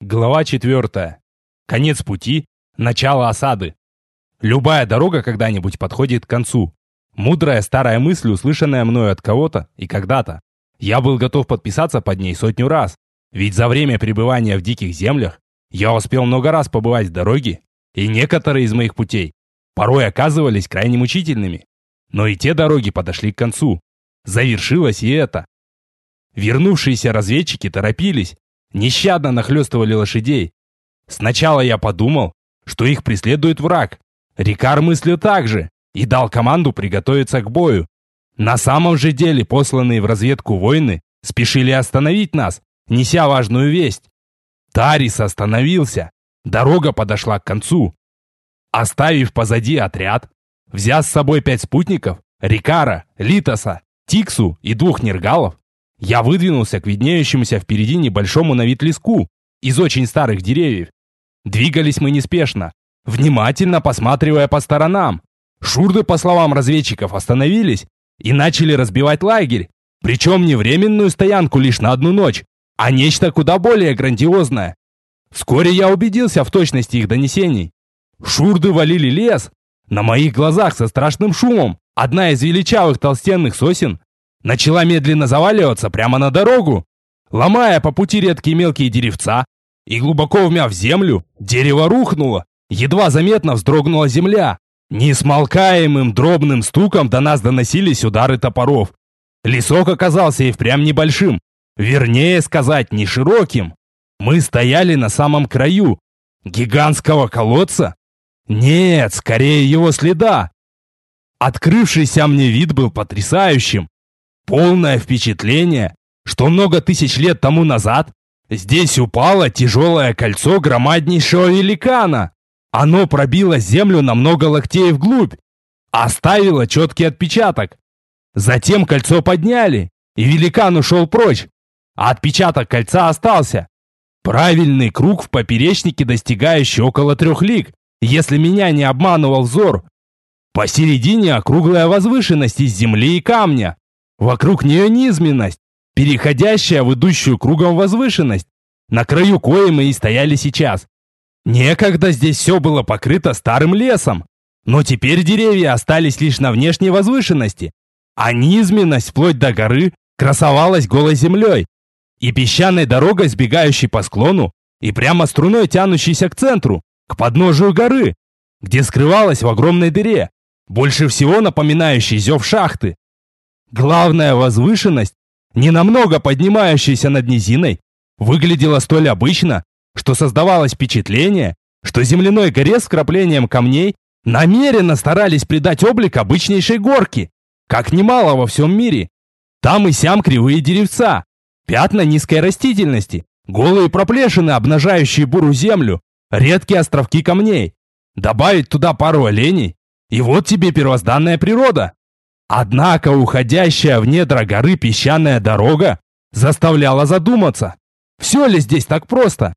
Глава 4. Конец пути. Начало осады. Любая дорога когда-нибудь подходит к концу. Мудрая старая мысль, услышанная мною от кого-то и когда-то. Я был готов подписаться под ней 100 раз. Ведь за время пребывания в диких землях я успел много раз побывать в дороге, и некоторые из моих путей порой оказывались крайне мучительными. Но и те дороги подошли к концу. Завершилось и это. Вернувшиеся разведчики торопились, нещадно нахлёстывали лошадей. Сначала я подумал, что их преследует враг. Рикар мыслил так же и дал команду приготовиться к бою. На самом же деле посланные в разведку воины спешили остановить нас, неся важную весть. Тарис остановился. Дорога подошла к концу. Оставив позади отряд, взяв с собой 5 спутников, Рикара, Литоса, Тиксу и 2 нергалов, я выдвинулся к виднеющемуся впереди небольшому на вид леску из очень старых деревьев. Двигались мы неспешно, внимательно посматривая по сторонам. Шурды, по словам разведчиков, остановились и начали разбивать лагерь, причем не временную стоянку лишь на одну ночь, а нечто куда более грандиозное. Вскоре я убедился в точности их донесений. Шурды валили лес. На моих глазах со страшным шумом одна из величавых толстенных сосен начала медленно заваливаться прямо на дорогу, ломая по пути редкие мелкие деревца, и глубоко вмяв землю, дерево рухнуло, едва заметно вздрогнула земля. Несмолкаемым дробным стуком до нас доносились удары топоров. Лесок оказался и впрямь небольшим, вернее сказать, не широким. Мы стояли на самом краю гигантского колодца? Нет, скорее его следа. Открывшийся мне вид был потрясающим. Полное впечатление, что много тысяч лет тому назад здесь упало тяжелое кольцо громаднейшего великана. Оно пробило землю на много локтей вглубь, оставило четкий отпечаток. Затем кольцо подняли, и великан ушел прочь, а отпечаток кольца остался. Правильный круг в поперечнике, достигающий около 3 лиг, если меня не обманывал взор. Посередине округлая возвышенность из земли и камня. Вокруг нее низменность, переходящая в идущую кругом возвышенность, на краю коей мы и стояли сейчас. Некогда здесь все было покрыто старым лесом, но теперь деревья остались лишь на внешней возвышенности, а низменность вплоть до горы красовалась голой землей и песчаной дорогой, сбегающей по склону и прямо струной тянущейся к центру, к подножию горы, где скрывалась в огромной дыре, больше всего напоминающей зев шахты. Главная возвышенность, ненамного поднимающаяся над низиной, выглядела столь обычно, что создавалось впечатление, что земляной горе с вкраплением камней намеренно старались придать облик обычнейшей горки, как немало во всем мире. Там и сям кривые деревца, пятна низкой растительности, голые проплешины, обнажающие бурую землю, редкие островки камней. Добавить туда пару оленей, и вот тебе первозданная природа. Однако уходящая в недра горы песчаная дорога заставляла задуматься, все ли здесь так просто.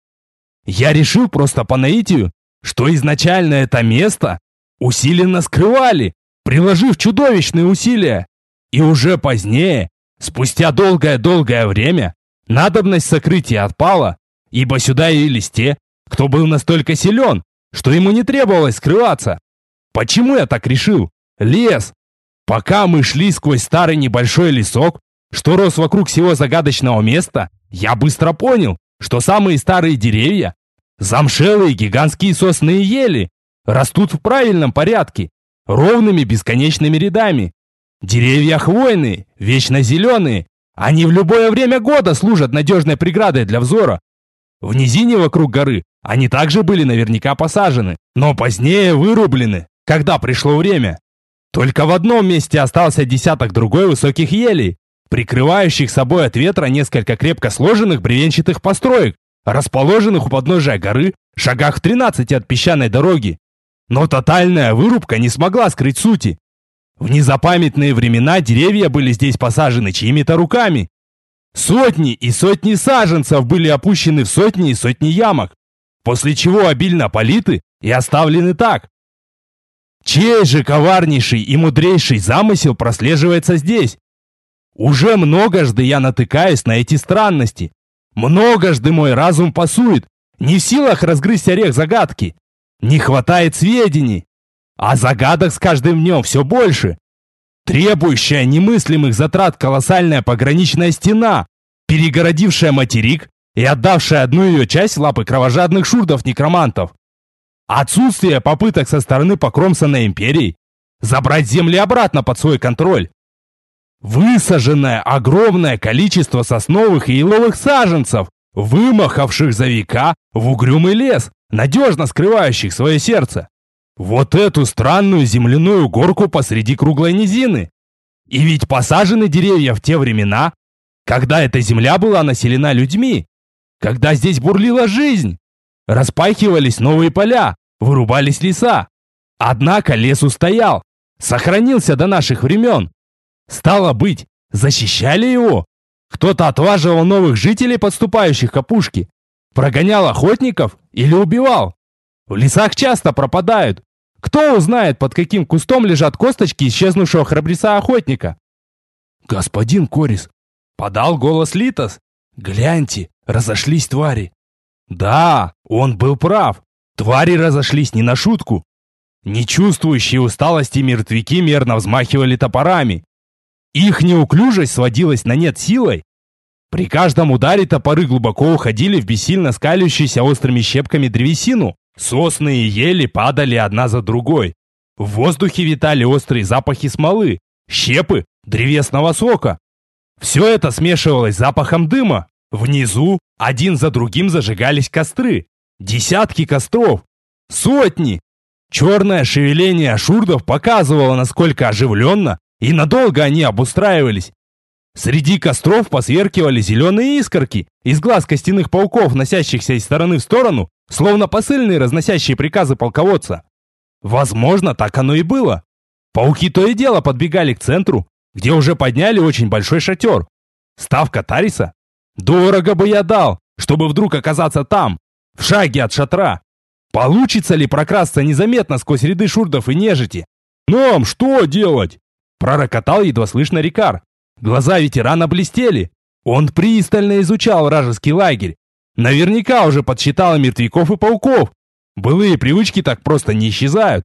Я решил просто по наитию, что изначально это место усиленно скрывали, приложив чудовищные усилия. И уже позднее, спустя долгое-долгое время, надобность сокрытия отпала, ибо сюда явились те, кто был настолько силен, что ему не требовалось скрываться. Почему я так решил? Лес. Пока мы шли сквозь старый небольшой лесок, что рос вокруг всего загадочного места, я быстро понял, что самые старые деревья, замшелые гигантские сосны и ели, растут в правильном порядке, ровными бесконечными рядами. Деревья хвойные, вечно зеленые, они в любое время года служат надежной преградой для взора. В низине вокруг горы они также были наверняка посажены, но позднее вырублены, когда пришло время. Только в одном месте остался десяток другой высоких елей, прикрывающих собой от ветра несколько крепко сложенных бревенчатых построек, расположенных у подножия горы, шагах в 13 от песчаной дороги. Но тотальная вырубка не смогла скрыть сути. В незапамятные времена деревья были здесь посажены чьими-то руками. Сотни и сотни саженцев были опущены в сотни и сотни ямок, после чего обильно политы и оставлены так. Чей же коварнейший и мудрейший замысел прослеживается здесь? Уже многожды я натыкаюсь на эти странности. Многожды мой разум пасует, Не в силах разгрызть орех загадки. Не хватает сведений. А загадок с каждым днем все больше. Требующая немыслимых затрат колоссальная пограничная стена, перегородившая материк и отдавшая одну ее часть в лапы кровожадных шурдов-некромантов. Отсутствие попыток со стороны покромсанной империи забрать земли обратно под свой контроль. Высаженное огромное количество сосновых и еловых саженцев, вымахавших за века в угрюмый лес, надежно скрывающих свое сердце. Вот эту странную земляную горку посреди круглой низины. И ведь посажены деревья в те времена, когда эта земля была населена людьми, когда здесь бурлила жизнь. Распахивались новые поля, вырубались леса. Однако лес устоял, сохранился до наших времен. Стало быть, защищали его. Кто-то отваживал новых жителей, подступающих к опушке, прогонял охотников или убивал. В лесах часто пропадают. Кто узнает, под каким кустом лежат косточки исчезнувшего храбреца-охотника? «Господин Корис», — подал голос Литос, — «гляньте, разошлись твари». Да, он был прав. Твари разошлись не на шутку. Не чувствующие усталости мертвяки мерно взмахивали топорами. Их неуклюжесть сводилась на нет силой. При каждом ударе топоры глубоко уходили в бессильно скалящуюся острыми щепками древесину. Сосны и ели падали одна за другой. В воздухе витали острые запахи смолы, щепы, древесного сока. Все это смешивалось с запахом дыма. Внизу один за другим зажигались костры. Десятки костров. Сотни. Черное шевеление ашурдов показывало, насколько оживленно и надолго они обустраивались. Среди костров посверкивали зеленые искорки из глаз костяных пауков, носящихся из стороны в сторону, словно посыльные, разносящие приказы полководца. Возможно, так оно и было. Пауки то и дело подбегали к центру, где уже подняли очень большой шатер. Ставка Тариса? Дорого бы я дал, чтобы вдруг оказаться там, в шаге от шатра. Получится ли прокрасться незаметно сквозь ряды шурдов и нежити? «Нам что делать?» — пророкотал едва слышно Рикар. Глаза ветерана блестели. Он пристально изучал вражеский лагерь. Наверняка уже подсчитал мертвяков и пауков. Былые привычки так просто не исчезают.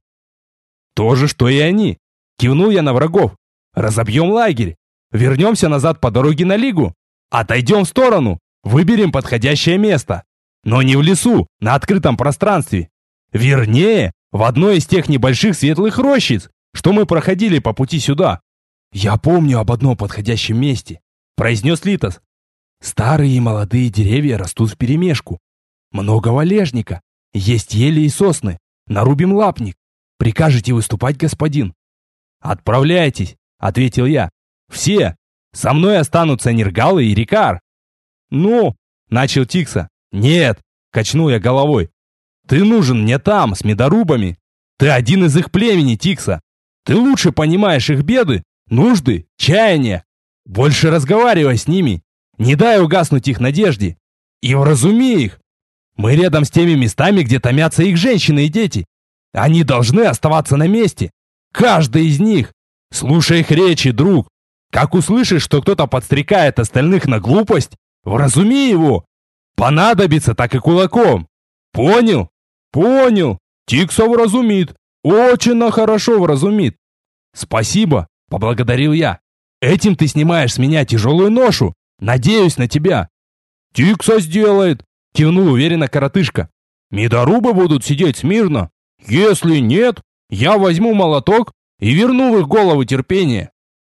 То же, что и они. Кивнул я на врагов. Разобьем лагерь. Вернемся назад по дороге на Лигу. Отойдем в сторону. Выберем подходящее место. Но не в лесу, на открытом пространстве. Вернее, в одной из тех небольших светлых рощиц, что мы проходили по пути сюда. «Я помню об одном подходящем месте», — произнес Литос. «Старые и молодые деревья растут вперемешку. Много валежника. Есть ели и сосны. Нарубим лапник. Прикажете выступать, господин?» «Отправляйтесь», — ответил я. «Все. Со мной останутся Нергалы и Рикар». «Ну», — начал Тикса. «Нет», — качнул я головой. «Ты нужен мне там, с медорубами. Ты один из их племени, Тикса. Ты лучше понимаешь их беды, нужды, чаяния. Больше разговаривай с ними. Не дай угаснуть их надежде. И вразуми их. Мы рядом с теми местами, где томятся их женщины и дети. Они должны оставаться на месте. Каждый из них. Слушай их речи, друг. Как услышишь, что кто-то подстрекает остальных на глупость, вразуми его. Понадобится, так и кулаком. Понял? Понял. Тикса вразумит. Очень хорошо вразумит. Спасибо, поблагодарил я. Этим ты снимаешь с меня тяжелую ношу. Надеюсь на тебя. Тикса сделает, кивнул уверенно коротышка. Медорубы будут сидеть смирно. Если нет, я возьму молоток и верну в их голову терпение.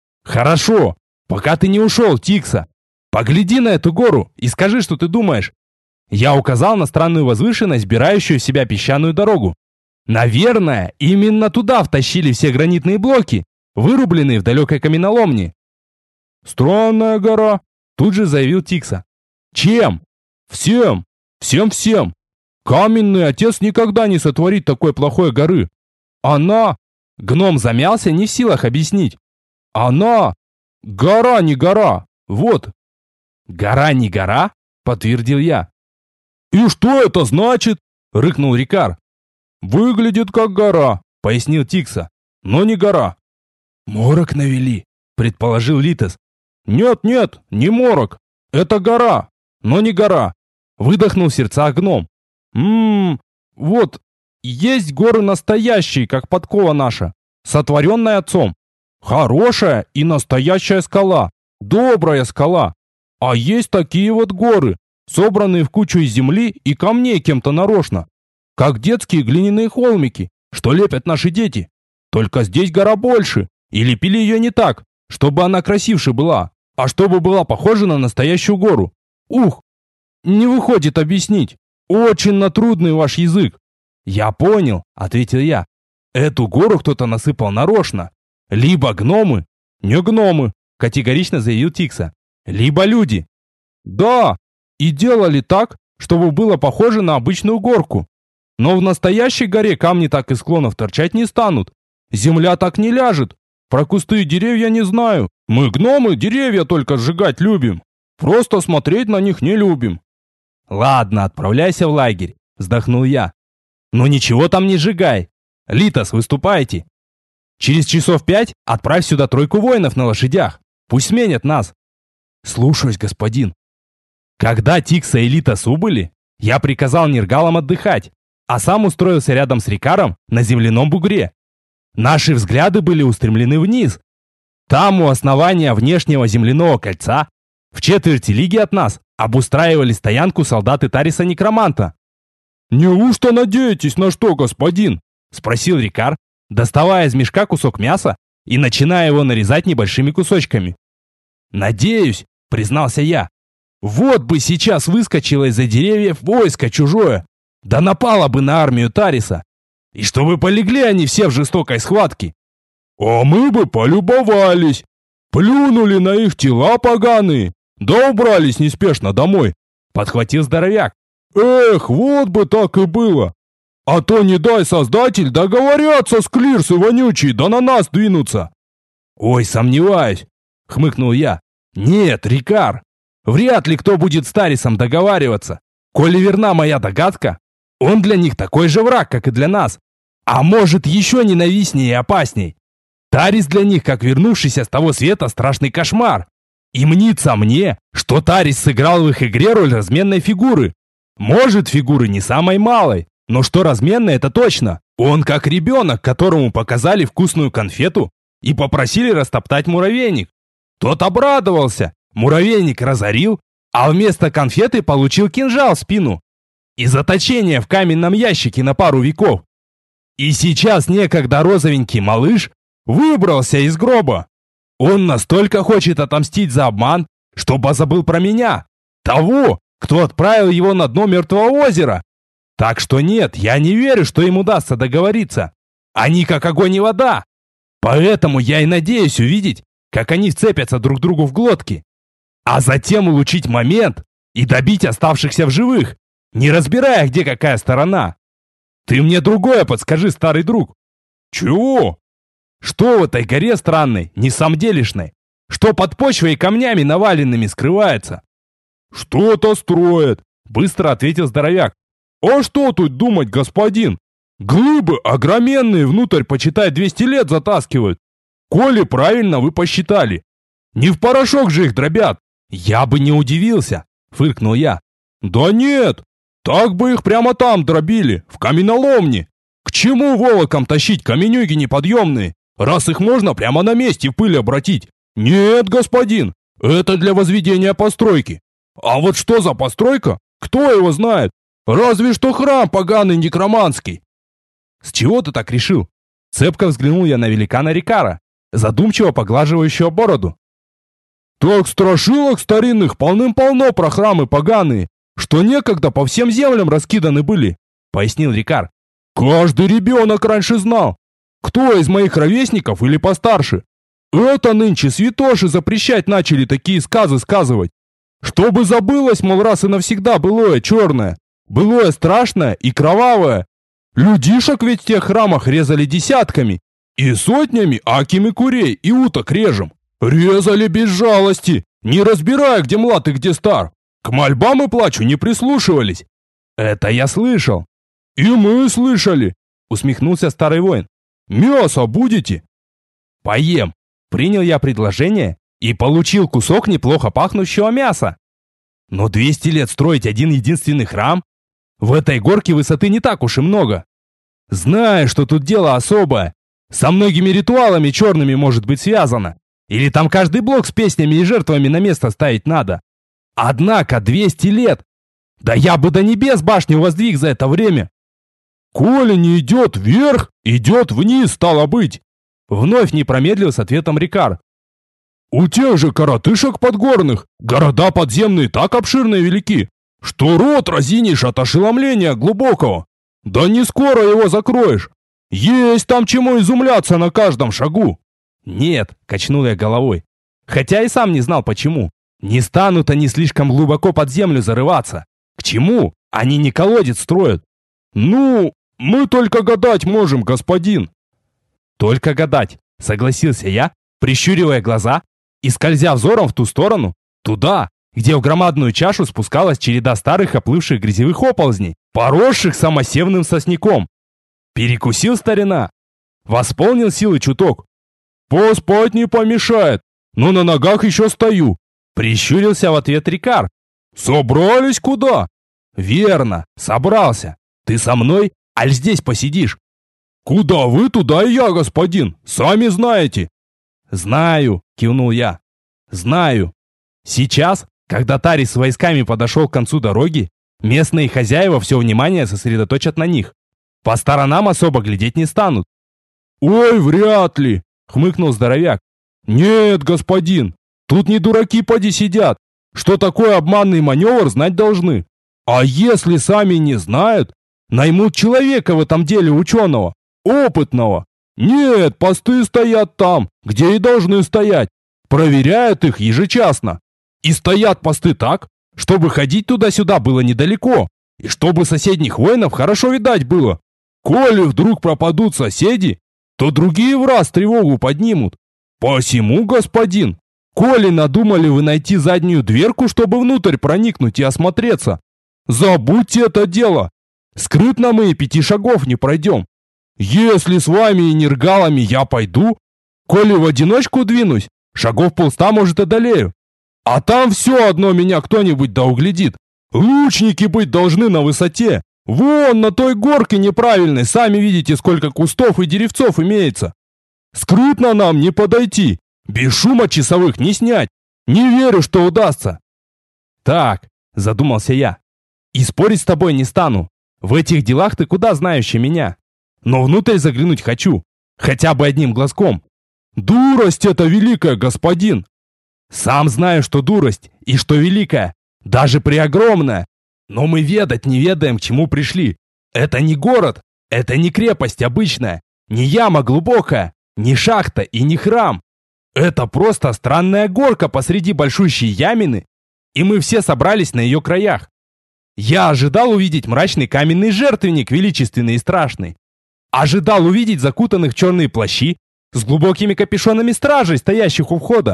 Хорошо, пока ты не ушел, Тикса. Погляди на эту гору и скажи, что ты думаешь. Я указал на странную возвышенность, сбирающую в себя песчаную дорогу. Наверное, именно туда втащили все гранитные блоки, вырубленные в далекой каменоломне. «Странная гора», — тут же заявил Тикса. «Чем?» «Всем! Всем-всем! Каменный отец никогда не сотворит такой плохой горы. Она...» Гном замялся, не в силах объяснить. «Она... гора не гора! Вот!» «Гора не гора?» — подтвердил я. «И что это значит?» — рыкнул Рикар. «Выглядит как гора», — пояснил Тикса, — «но не гора». «Морок навели», — предположил Литос. «Нет-нет, не морок. Это гора, но не гора», — выдохнул в сердцах гном. Вот, есть горы настоящие, как подкова наша, сотворенная отцом. Хорошая и настоящая скала, добрая скала. А есть такие вот горы, собранные в кучу из земли и камней кем-то нарочно, как детские глиняные холмики, что лепят наши дети. Только здесь гора больше, и лепили ее не так, чтобы она красивше была, а чтобы была похожа на настоящую гору. Ух, не выходит объяснить. Очень трудный ваш язык. Я понял, ответил я. Эту гору кто-то насыпал нарочно. Либо гномы, не гномы, категорично заявил Тикса, либо люди. Да, и делали так, чтобы было похоже на обычную горку. Но в настоящей горе камни так из склонов торчать не станут. Земля так не ляжет. Про кусты и деревья не знаю. Мы, гномы, деревья только сжигать любим. Просто смотреть на них не любим. Ладно, отправляйся в лагерь, вздохнул я. Но ничего там не сжигай. Литос, выступайте. Через часов 5 отправь сюда 3 воинов на лошадях. Пусть сменят нас. Слушаюсь, господин. Когда Тикса и Литос убыли, я приказал нергалам отдыхать, а сам устроился рядом с Рикаром на земляном бугре. Наши взгляды были устремлены вниз. Там, у основания внешнего земляного кольца, в четверти лиги от нас, обустраивали стоянку солдаты Тариса-некроманта. «Неужто надеетесь на что, господин?» – спросил Рикар, доставая из мешка кусок мяса и начиная его нарезать небольшими кусочками. «Надеюсь», – признался я. «Вот бы сейчас выскочило из-за деревьев войско чужое, да напало бы на армию Тариса, и чтобы полегли они все в жестокой схватке. А мы бы полюбовались, плюнули на их тела поганые, да убрались неспешно домой», – подхватил здоровяк. «Эх, вот бы так и было! А то не дай создатель договорятся с клирсы вонючие, да на нас двинутся!» «Ой, сомневаюсь!» — хмыкнул я. «Нет, Рикар, вряд ли кто будет с Тарисом договариваться. Коли верна моя догадка, он для них такой же враг, как и для нас. А может, еще ненавистнее и опасней. Тарис для них, как вернувшийся с того света, страшный кошмар. И мнится мне, что Тарис сыграл в их игре роль разменной фигуры. Может, фигуры не самой малой, но что разменной, это точно. Он как ребенок, которому показали вкусную конфету и попросили растоптать муравейник. Тот обрадовался, муравейник разорил, а вместо конфеты получил кинжал в спину и заточение в каменном ящике на пару веков. И сейчас некогда розовенький малыш выбрался из гроба. Он настолько хочет отомстить за обман, что забыл про меня, того, кто отправил его на дно мертвого озера. Так что нет, я не верю, что им удастся договориться. Они как огонь и вода. Поэтому я и надеюсь увидеть, как они вцепятся друг другу в глотки. А затем улучшить момент и добить оставшихся в живых, не разбирая, где какая сторона. Ты мне другое подскажи, старый друг. Чего? Что в этой горе странной, несамделишной? Что под почвой и камнями наваленными скрывается? «Что-то строят», — быстро ответил здоровяк. «А что тут думать, господин? Глыбы огроменные внутрь, почитай, 200 лет затаскивают. Коли правильно вы посчитали. Не в порошок же их дробят». «Я бы не удивился», — фыркнул я. «Да нет, так бы их прямо там дробили, в каменоломне. К чему волоком тащить каменюги неподъемные, раз их можно прямо на месте в пыль обратить? Нет, господин, это для возведения постройки. А вот что за постройка? Кто его знает? Разве что храм поганый некроманский». «С чего ты так решил?» Цепко взглянул я на великана Рикара, задумчиво поглаживающего бороду. «Так страшилок старинных полным-полно про храмы поганые, что некогда по всем землям раскиданы были», пояснил Рикар. «Каждый ребенок раньше знал, кто из моих ровесников или постарше. Это нынче святоши запрещать начали такие сказы сказывать. Чтобы забылось, мол, раз и навсегда былое черное, былое страшное и кровавое. Людишек ведь в тех храмах резали десятками и сотнями акими курей и уток режем. Резали без жалости, не разбирая, где млад и где стар. К мольбам и плачу не прислушивались». «Это я слышал». «И мы слышали», усмехнулся старый воин. «Мясо будете?» «Поем», принял я предложение и получил кусок неплохо пахнущего мяса. Но 200 лет строить один единственный храм? В этой горке высоты не так уж и много. Знаю, что тут дело особое. Со многими ритуалами черными может быть связано. Или там каждый блок с песнями и жертвами на место ставить надо. Однако 200 лет. Да я бы до небес башню воздвиг за это время. Коли не идет вверх, идет вниз, стало быть. Вновь не промедлил с ответом Рикар. У тех же коротышек подгорных города подземные так обширны и велики, что рот разинишь от ошеломления глубокого. Да не скоро его закроешь. Есть там чему изумляться на каждом шагу. Нет, качнул я головой. Хотя и сам не знал почему. Не станут они слишком глубоко под землю зарываться. К чему? Они не колодец строят. Ну, мы только гадать можем, господин. Только гадать, согласился я, прищуривая глаза и скользя взором в ту сторону, туда, где в громадную чашу спускалась череда старых оплывших грязевых оползней, поросших самосевным сосняком. Перекусил старина. Восполнил силы чуток. Поспать не помешает, но на ногах еще стою. Прищурился в ответ Рикар. Собрались куда? Верно, собрался. Ты со мной, аль здесь посидишь? Куда вы, туда и я, господин. Сами знаете. Знаю, кивнул я. Знаю. Сейчас, когда Тари с войсками подошел к концу дороги, местные хозяева все внимание сосредоточат на них. По сторонам особо глядеть не станут. Ой, вряд ли, хмыкнул здоровяк. Нет, господин, тут не дураки поди сидят. Что такое обманный маневр, знать должны. А если сами не знают, наймут человека в этом деле ученого, опытного. Нет, посты стоят там, где и должны стоять. Проверяют их ежечасно. И стоят посты так, чтобы ходить туда-сюда было недалеко, и чтобы соседних воинов хорошо видать было. Коли вдруг пропадут соседи, то другие враз тревогу поднимут. Посему, господин, коли надумали вы найти заднюю дверку, чтобы внутрь проникнуть и осмотреться, забудьте это дело. Скрытно мы и 5 шагов не пройдем. Если с вами и нергалами я пойду, коли в одиночку двинусь, шагов 100 может одолею. А там все одно меня кто-нибудь да углядит. Лучники быть должны на высоте. Вон на той горке неправильной, сами видите, сколько кустов и деревцов имеется. Скрытно нам не подойти, без шума часовых не снять. Не верю, что удастся. Так, задумался я. И спорить с тобой не стану. В этих делах ты куда знающий меня. Но внутрь заглянуть хочу. Хотя бы одним глазком. Дурость это великая, господин. Сам знаю, что дурость и что великая. Даже преогромная. Но мы ведать не ведаем, к чему пришли. Это не город. Это не крепость обычная. Не яма глубокая. Не шахта и не храм. Это просто странная горка посреди большущей ямины. И мы все собрались на ее краях. Я ожидал увидеть мрачный каменный жертвенник, величественный и страшный. Ожидал увидеть закутанных в черные плащи с глубокими капюшонами стражей, стоящих у входа,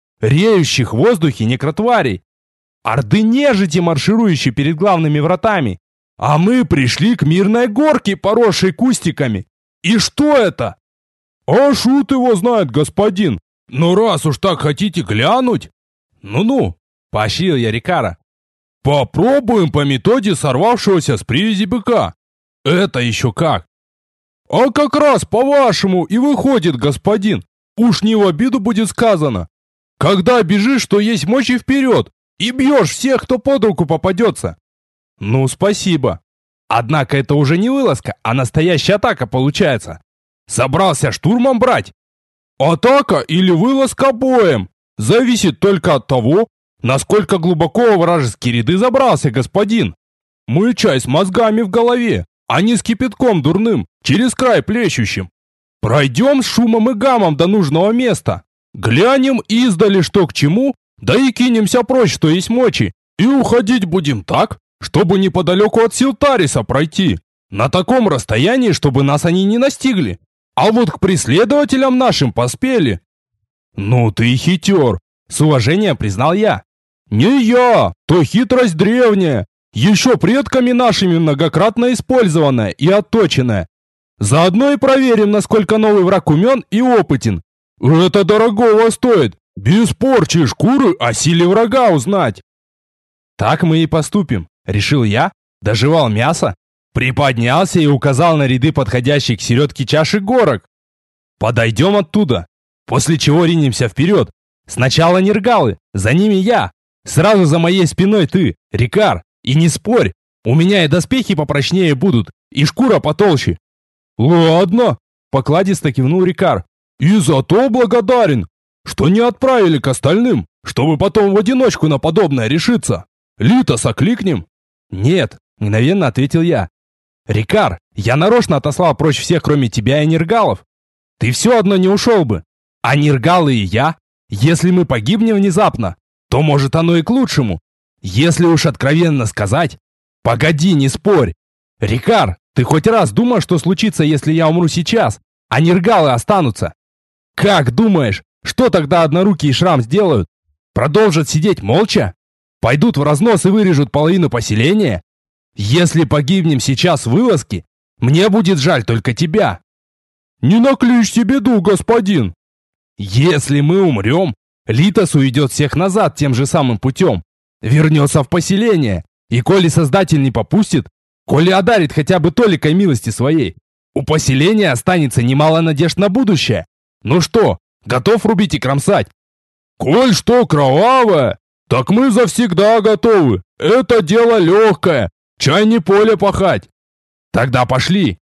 реющих в воздухе некротварей, орды нежити, марширующие перед главными вратами. А мы пришли к мирной горке, поросшей кустиками. И что это? А шут его знает, господин. Но раз уж так хотите глянуть... Ну-ну, поощрил я Рикара. Попробуем по методе сорвавшегося с привязи быка. Это еще как? А как раз по-вашему и выходит, господин. Уж не в обиду будет сказано. Когда бежишь, что есть мочи вперед, и бьешь всех, кто под руку попадется. Ну, спасибо. Однако это уже не вылазка, а настоящая атака получается. Собрался штурмом брать? Атака или вылазка боем? Зависит только от того, насколько глубоко во вражеские ряды забрался господин. Мы чай с мозгами в голове, а не с кипятком дурным, через край плещущим. Пройдем с шумом и гамом до нужного места. Глянем издали, что к чему, да и кинемся прочь, что есть мочи. И уходить будем так, чтобы неподалеку от Силтариса пройти. На таком расстоянии, чтобы нас они не настигли. А вот к преследователям нашим поспели. Ну ты хитер, с уважением признал я. Не я, то хитрость древняя, еще предками нашими многократно использованная и отточенная. Заодно и проверим, насколько новый враг умен и опытен. Это дорогого стоит, без порчи шкуры о силе врага узнать. Так мы и поступим, решил я, доживал мясо, приподнялся и указал на ряды подходящих к середке чаши горок. Подойдем оттуда, после чего ринемся вперед. Сначала нергалы, за ними я. Сразу за моей спиной ты, Рикар. И не спорь, у меня и доспехи попрочнее будут, и шкура потолще. Ладно, покладисто кивнул Рикар. И за то благодарен, что не отправили к остальным, чтобы потом в одиночку на подобное решиться. Литоса кликнем? Нет, мгновенно ответил я. Рикар, я нарочно отослал прочь всех, кроме тебя и нергалов. Ты все одно не ушел бы. А нергалы и я, если мы погибнем внезапно, то может оно и к лучшему. Если уж откровенно сказать... Погоди, не спорь. Рикар, ты хоть раз думал, что случится, если я умру сейчас, а нергалы останутся? Как думаешь, что тогда однорукий и Шрам сделают? Продолжат сидеть молча? Пойдут в разнос и вырежут половину поселения? Если погибнем сейчас в вылазке, мне будет жаль только тебя. Не накличьте беду, господин. Если мы умрем, Литос уйдет всех назад тем же самым путем. Вернется в поселение. И коли Создатель не попустит, коли одарит хотя бы толикой милости своей, у поселения останется немало надежд на будущее. Ну что, готов рубить и кромсать? Коль что кровавое, так мы завсегда готовы. Это дело легкое. Чай не поле пахать. Тогда пошли.